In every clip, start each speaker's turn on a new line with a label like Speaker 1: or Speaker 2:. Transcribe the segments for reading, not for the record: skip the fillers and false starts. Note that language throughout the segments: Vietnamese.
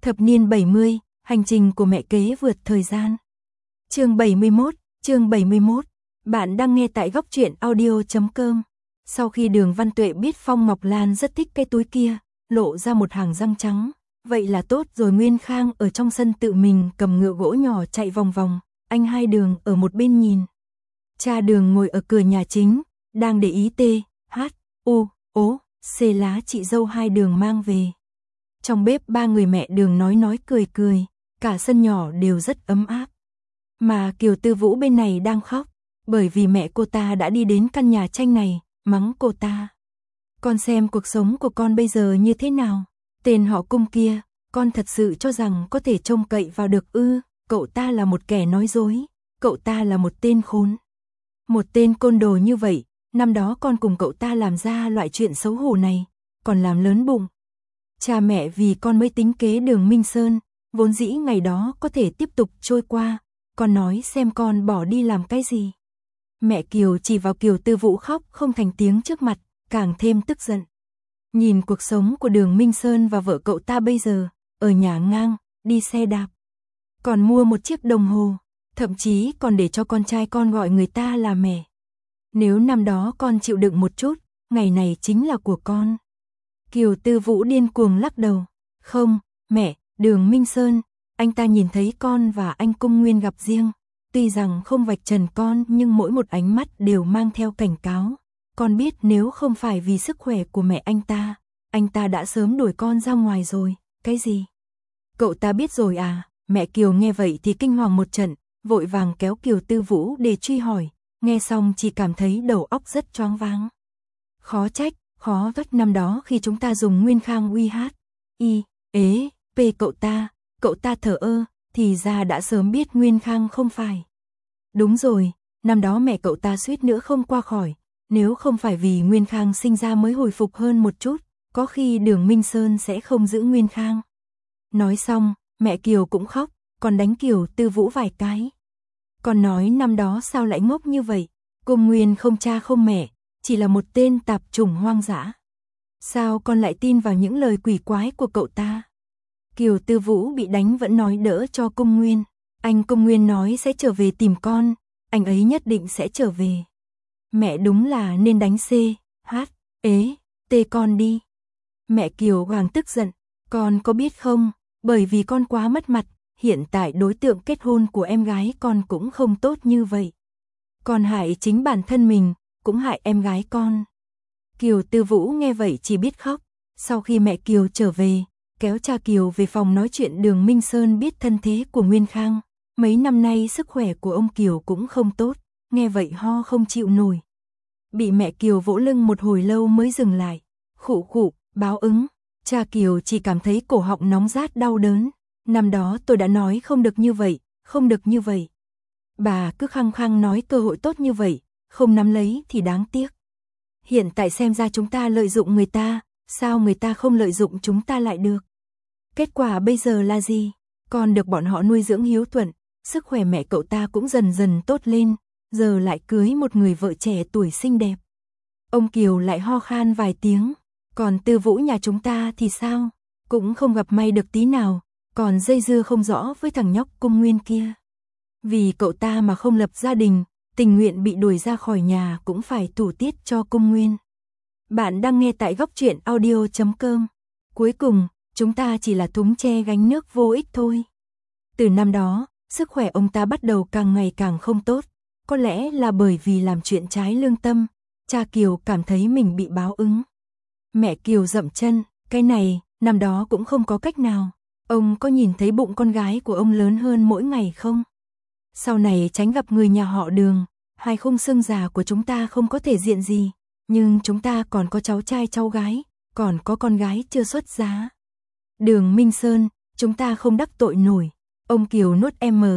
Speaker 1: Thập niên 70, hành trình của mẹ kế vượt thời gian. Chương 71. Bạn đang nghe tại góc truyện audio.com. Sau khi Đường Văn Tuệ biết Phong Ngọc Lan rất thích cái túi kia, lộ ra một hàng răng trắng, vậy là tốt rồi. Nguyên Khang ở trong sân tự mình cầm ngựa gỗ nhỏ chạy vòng vòng, anh hai Đường ở một bên nhìn. Cha Đường ngồi ở cửa nhà chính, đang để ý C lá chị dâu hai Đường mang về. Trong bếp ba người mẹ Đường nói cười, cả sân nhỏ đều rất ấm áp. Mà Kiều Tư Vũ bên này đang khóc, bởi vì mẹ cô ta đã đi đến căn nhà tranh này, mắng cô ta. Con xem cuộc sống của con bây giờ như thế nào, tên họ Cung kia, con thật sự cho rằng có thể trông cậy vào được ư? Cậu ta là một kẻ nói dối, cậu ta là một tên khốn. Một tên côn đồ như vậy, năm đó con cùng cậu ta làm ra loại chuyện xấu hổ này, còn làm lớn bụng. Cha mẹ vì con mới tính kế Đường Minh Sơn, vốn dĩ ngày đó có thể tiếp tục trôi qua, con nói xem con bỏ đi làm cái gì. Mẹ Kiều chỉ vào Kiều Tư Vũ khóc không thành tiếng trước mặt, càng thêm tức giận. Nhìn cuộc sống của Đường Minh Sơn và vợ cậu ta bây giờ, ở nhà ngang, đi xe đạp, còn mua một chiếc đồng hồ, thậm chí còn để cho con trai con gọi người ta là mẹ. Nếu năm đó con chịu đựng một chút, ngày này chính là của con. Kiều Tư Vũ điên cuồng lắc đầu. Không, mẹ, Đường Minh Sơn, anh ta nhìn thấy con và anh Cung Nguyên gặp riêng. Tuy rằng không vạch trần con nhưng mỗi một ánh mắt đều mang theo cảnh cáo. Con biết nếu không phải vì sức khỏe của mẹ anh ta đã sớm đuổi con ra ngoài rồi. Cái gì? Cậu ta biết rồi à? Mẹ Kiều nghe vậy thì kinh hoàng một trận, vội vàng kéo Kiều Tư Vũ để truy hỏi. Nghe xong chỉ cảm thấy đầu óc rất choáng váng. Khó trách năm đó khi chúng ta dùng Nguyên Khang cậu ta thờ ơ, thì ra đã sớm biết Nguyên Khang không phải. Đúng rồi, năm đó mẹ cậu ta suýt nữa không qua khỏi, nếu không phải vì Nguyên Khang sinh ra mới hồi phục hơn một chút, có khi Đường Minh Sơn sẽ không giữ Nguyên Khang. Nói xong, mẹ Kiều cũng khóc, còn đánh Kiều Tư Vũ vài cái. Còn nói năm đó sao lại ngốc như vậy, Cung Nguyên không cha không mẹ, chỉ là một tên tạp chủng hoang dã. Sao con lại tin vào những lời quỷ quái của cậu ta? Kiều Tư Vũ bị đánh vẫn nói đỡ cho Cung Nguyên. Anh Cung Nguyên nói sẽ trở về tìm con, anh ấy nhất định sẽ trở về. Mẹ đúng là nên đánh con đi. Mẹ Kiều càng tức giận, con có biết không, bởi vì con quá mất mặt, hiện tại đối tượng kết hôn của em gái con cũng không tốt như vậy. Con hại chính bản thân mình, cũng hại em gái con. Kiều Tư Vũ nghe vậy chỉ biết khóc. Sau khi mẹ Kiều trở về, kéo cha Kiều về phòng nói chuyện, Đường Minh Sơn biết thân thế của Nguyên Khang. Mấy năm nay sức khỏe của ông Kiều cũng không tốt, nghe vậy ho không chịu nổi. Bị mẹ Kiều vỗ lưng một hồi lâu mới dừng lại. Khụ, báo ứng. Cha Kiều chỉ cảm thấy cổ họng nóng rát đau đớn. Năm đó tôi đã nói không được như vậy. Bà cứ khăng khăng nói cơ hội tốt như vậy, không nắm lấy thì đáng tiếc. Hiện tại xem ra chúng ta lợi dụng người ta, sao người ta không lợi dụng chúng ta lại được? Kết quả bây giờ là gì? Con được bọn họ nuôi dưỡng hiếu thuận, sức khỏe mẹ cậu ta cũng dần dần tốt lên, giờ lại cưới một người vợ trẻ tuổi xinh đẹp. Ông Kiều lại ho khan vài tiếng, còn Tư Vũ nhà chúng ta thì sao? Cũng không gặp may được tí nào, còn dây dưa không rõ với thằng nhóc Cung Nguyên kia. Vì cậu ta mà không lập gia đình, tình nguyện bị đuổi ra khỏi nhà cũng phải thủ tiết cho Cung Nguyên. Bạn đang nghe tại góc truyện audio.com. Cuối cùng, chúng ta chỉ là thúng tre gánh nước vô ích thôi. Từ năm đó, sức khỏe ông ta bắt đầu càng ngày càng không tốt. Có lẽ là bởi vì làm chuyện trái lương tâm, cha Kiều cảm thấy mình bị báo ứng. Mẹ Kiều dậm chân, cái này, năm đó cũng không có cách nào. Ông có nhìn thấy bụng con gái của ông lớn hơn mỗi ngày không? Sau này tránh gặp người nhà họ Đường, hai khung xương già của chúng ta không có thể diện gì, nhưng chúng ta còn có cháu trai cháu gái, còn có con gái chưa xuất giá. Đường Minh Sơn, chúng ta không đắc tội nổi. Ông Kiều nuốt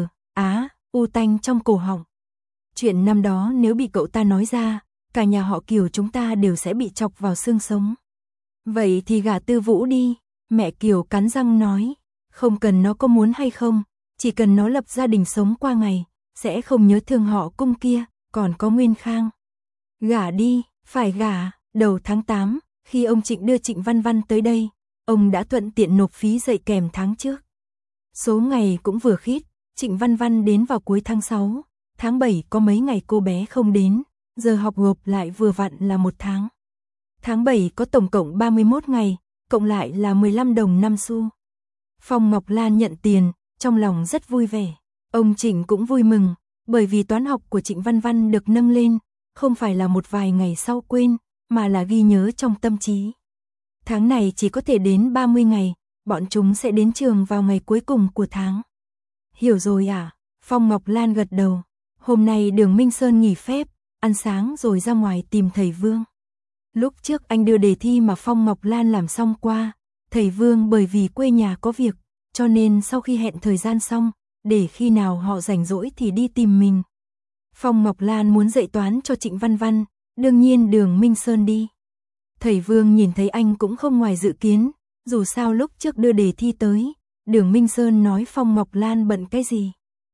Speaker 1: u tanh trong cổ họng. Chuyện năm đó nếu bị cậu ta nói ra, cả nhà họ Kiều chúng ta đều sẽ bị chọc vào xương sống. Vậy thì gả Tư Vũ đi, mẹ Kiều cắn răng nói, không cần nó có muốn hay không, chỉ cần nó lập gia đình sống qua ngày, sẽ không nhớ thương họ Cung kia, còn có Nguyên Khang. Gả đi, phải gả. Đầu tháng 8, khi ông Trịnh đưa Trịnh Văn Văn tới đây, ông đã thuận tiện nộp phí dạy kèm tháng trước. Số ngày cũng vừa khít, Trịnh Văn Văn đến vào cuối tháng 6, tháng 7 có mấy ngày cô bé không đến, giờ học gộp lại vừa vặn là 1 tháng. Tháng 7 có tổng cộng 31 ngày, cộng lại là 15 đồng 5 xu. Phong Ngọc Lan nhận tiền, trong lòng rất vui vẻ. Ông Trịnh cũng vui mừng, bởi vì toán học của Trịnh Văn Văn được nâng lên, không phải là một vài ngày sau quên, mà là ghi nhớ trong tâm trí. Tháng này chỉ có thể đến 30 ngày, bọn chúng sẽ đến trường vào ngày cuối cùng của tháng. Hiểu rồi à? Phong Ngọc Lan gật đầu. Hôm nay Đường Minh Sơn nghỉ phép, ăn sáng rồi ra ngoài tìm thầy Vương. Lúc trước anh đưa đề thi mà Phong Ngọc Lan làm xong qua, thầy Vương bởi vì quê nhà có việc, cho nên sau khi hẹn thời gian xong, để khi nào họ rảnh rỗi thì đi tìm mình. Phong Ngọc Lan muốn dạy toán cho Trịnh Văn Văn, đương nhiên Đường Minh Sơn đi. Thầy Vương nhìn thấy anh cũng không ngoài dự kiến, dù sao lúc trước đưa đề thi tới, Đường Minh Sơn nói Phong Ngọc Lan bận cái gì.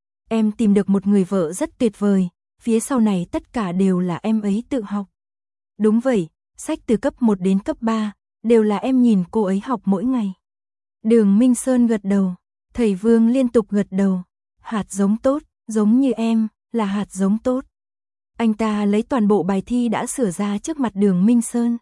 Speaker 1: Em tìm được một người vợ rất tuyệt vời, phía sau này tất cả đều là em ấy tự học. Đúng vậy, sách từ cấp 1 đến cấp 3, đều là em nhìn cô ấy học mỗi ngày. Đường Minh Sơn gật đầu, thầy Vương liên tục gật đầu. Hạt giống tốt, giống như em, là hạt giống tốt. Anh ta lấy toàn bộ bài thi đã sửa ra trước mặt Đường Minh Sơn.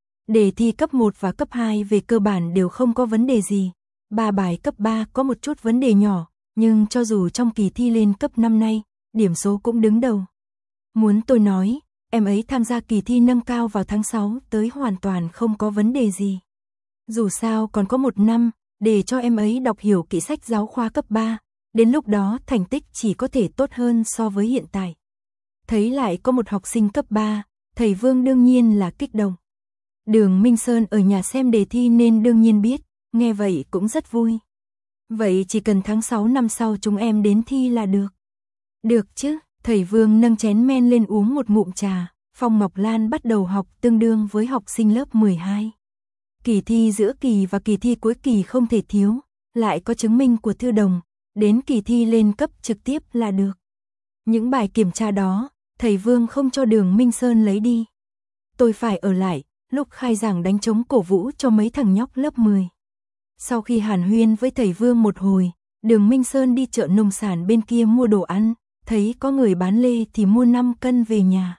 Speaker 1: Đề thi cấp 1 và cấp 2 về cơ bản đều không có vấn đề gì. 3 bài cấp 3 có một chút vấn đề nhỏ, nhưng cho dù trong kỳ thi lên cấp năm nay, điểm số cũng đứng đầu. Muốn tôi nói, em ấy tham gia kỳ thi nâng cao vào tháng 6 tới hoàn toàn không có vấn đề gì. Dù sao còn có 1 năm, để cho em ấy đọc hiểu kỹ sách giáo khoa cấp 3, đến lúc đó thành tích chỉ có thể tốt hơn so với hiện tại. Thấy lại có một học sinh cấp 3, thầy Vương đương nhiên là kích động. Đường Minh Sơn ở nhà xem đề thi nên đương nhiên biết, nghe vậy cũng rất vui. Vậy chỉ cần tháng 6 năm sau chúng em đến thi là được. Được chứ, thầy Vương nâng chén men lên uống một ngụm trà. Phong Ngọc Lan bắt đầu học tương đương với học sinh lớp 12. Kỳ thi giữa kỳ và kỳ thi cuối kỳ không thể thiếu, lại có chứng minh của thư đồng, đến kỳ thi lên cấp trực tiếp là được. Những bài kiểm tra đó, thầy Vương không cho Đường Minh Sơn lấy đi. Tôi phải ở lại, lúc khai giảng đánh trống cổ vũ cho mấy thằng nhóc lớp 10. Sau khi hàn huyên với thầy Vương một hồi, Đường Minh Sơn đi chợ nông sản bên kia mua đồ ăn, thấy có người bán lê thì mua 5 cân về nhà.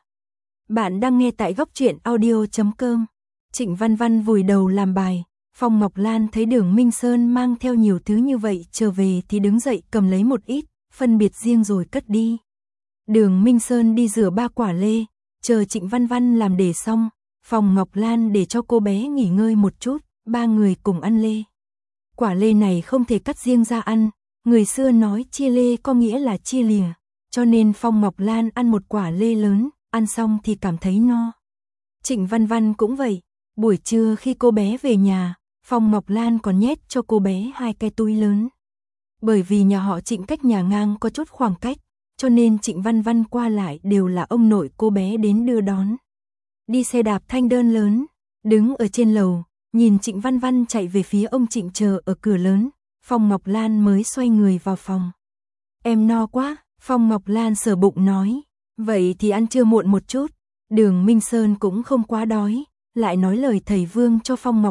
Speaker 1: Bạn đang nghe tại Góc Truyện Audio.com. Trịnh Văn Văn vùi đầu làm bài, Phong Ngọc Lan thấy Đường Minh Sơn mang theo nhiều thứ như vậy trở về thì đứng dậy cầm lấy một ít, phân biệt riêng rồi cất đi. Đường Minh Sơn đi rửa 3 quả lê, chờ Trịnh Văn Văn làm đề xong, Phong Ngọc Lan để cho cô bé nghỉ ngơi một chút, 3 người cùng ăn lê. Quả lê này không thể cắt riêng ra ăn, người xưa nói chia lê có nghĩa là chia lìa, cho nên Phong Ngọc Lan ăn một quả lê lớn, ăn xong thì cảm thấy no. Trịnh Văn Văn cũng vậy, buổi trưa khi cô bé về nhà, Phong Ngọc Lan còn nhét cho cô bé 2 cái túi lớn. Bởi vì nhà họ Trịnh cách nhà ngang có chút khoảng cách, cho nên Trịnh Văn Văn qua lại đều là ông nội cô bé đến đưa đón. Đi xe đạp thanh đơn lớn, đứng ở trên lầu, nhìn Trịnh Văn Văn chạy về phía ông Trịnh chờ ở cửa lớn, Phong Ngọc Lan mới xoay người vào phòng. Em no quá, Phong Ngọc Lan sờ bụng nói, vậy thì ăn trưa muộn một chút. Đường Minh Sơn cũng không quá đói, lại nói lời thầy Vương cho Phong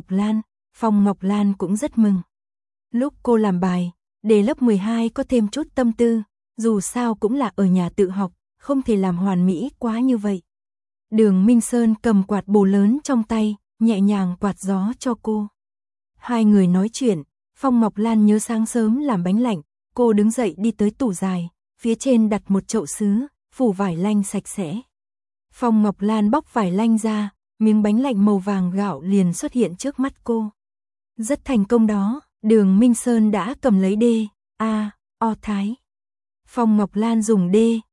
Speaker 1: Ngọc Lan cũng rất mừng. Lúc cô làm bài, để lớp 12 có thêm chút tâm tư, dù sao cũng là ở nhà tự học, không thể làm hoàn mỹ quá như vậy. Đường Minh Sơn cầm quạt bồ lớn trong tay, nhẹ nhàng quạt gió cho cô. Hai người nói chuyện, Phong Ngọc Lan nhớ sáng sớm làm bánh lạnh, cô đứng dậy đi tới tủ dài, phía trên đặt một chậu sứ, phủ vải lanh sạch sẽ. Phong Ngọc Lan bóc vải lanh ra, miếng bánh lạnh màu vàng gạo liền xuất hiện trước mắt cô. Rất thành công đó, Đường Minh Sơn đã cầm lấy O thái. Phong Ngọc Lan dùng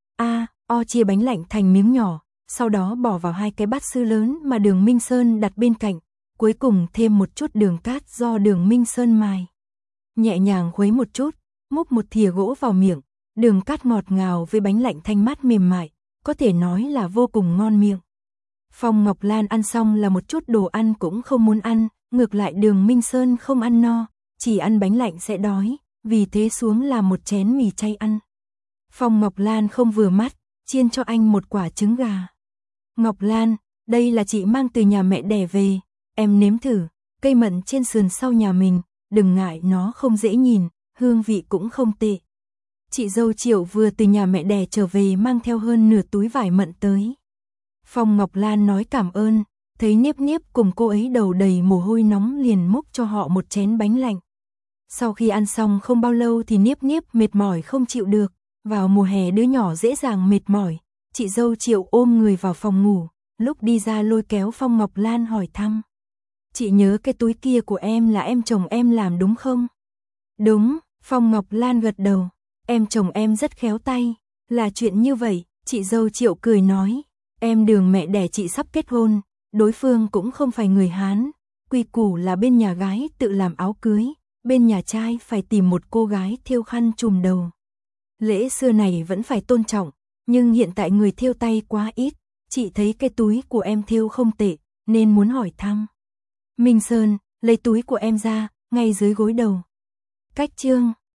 Speaker 1: O chia bánh lạnh thành miếng nhỏ, sau đó bỏ vào 2 cái bát sứ lớn mà Đường Minh Sơn đặt bên cạnh, cuối cùng thêm một chút đường cát do Đường Minh Sơn mài. Nhẹ nhàng khuấy một chút, múc một thìa gỗ vào miệng, đường cát ngọt ngào với bánh lạnh thanh mát mềm mại, có thể nói là vô cùng ngon miệng. Phong Ngọc Lan ăn xong là một chút đồ ăn cũng không muốn ăn, ngược lại Đường Minh Sơn không ăn no, chỉ ăn bánh lạnh sẽ đói, vì thế xuống làm một chén mì chay ăn. Phong Ngọc Lan không vừa mắt, chiên cho anh một quả trứng gà. Ngọc Lan, đây là chị mang từ nhà mẹ đẻ về, em nếm thử, cây mận trên sườn sau nhà mình, đừng ngại nó không dễ nhìn, hương vị cũng không tệ. Chị dâu Triệu vừa từ nhà mẹ đẻ trở về mang theo hơn nửa túi vải mận tới. Phong Ngọc Lan nói cảm ơn, thấy Niếp Niếp cùng cô ấy đầu đầy mồ hôi nóng liền múc cho họ một chén bánh lạnh. Sau khi ăn xong không bao lâu thì Niếp Niếp mệt mỏi không chịu được, vào mùa hè đứa nhỏ dễ dàng mệt mỏi, chị dâu Triệu ôm người vào phòng ngủ, lúc đi ra lôi kéo Phong Ngọc Lan hỏi thăm. Chị nhớ cái túi kia của em là em chồng em làm đúng không? Đúng, Phong Ngọc Lan gật đầu, em chồng em rất khéo tay, là chuyện như vậy, chị dâu Triệu cười nói, em đường mẹ đẻ chị sắp kết hôn, đối phương cũng không phải người Hán, quy củ là bên nhà gái tự làm áo cưới, bên nhà trai phải tìm một cô gái thêu khăn trùm đầu. Lễ xưa này vẫn phải tôn trọng, nhưng hiện tại người thêu tay quá ít, chị thấy cái túi của em thêu không tệ, nên muốn hỏi thăm. Minh Sơn, lấy túi của em ra, ngay dưới gối đầu. Cách chương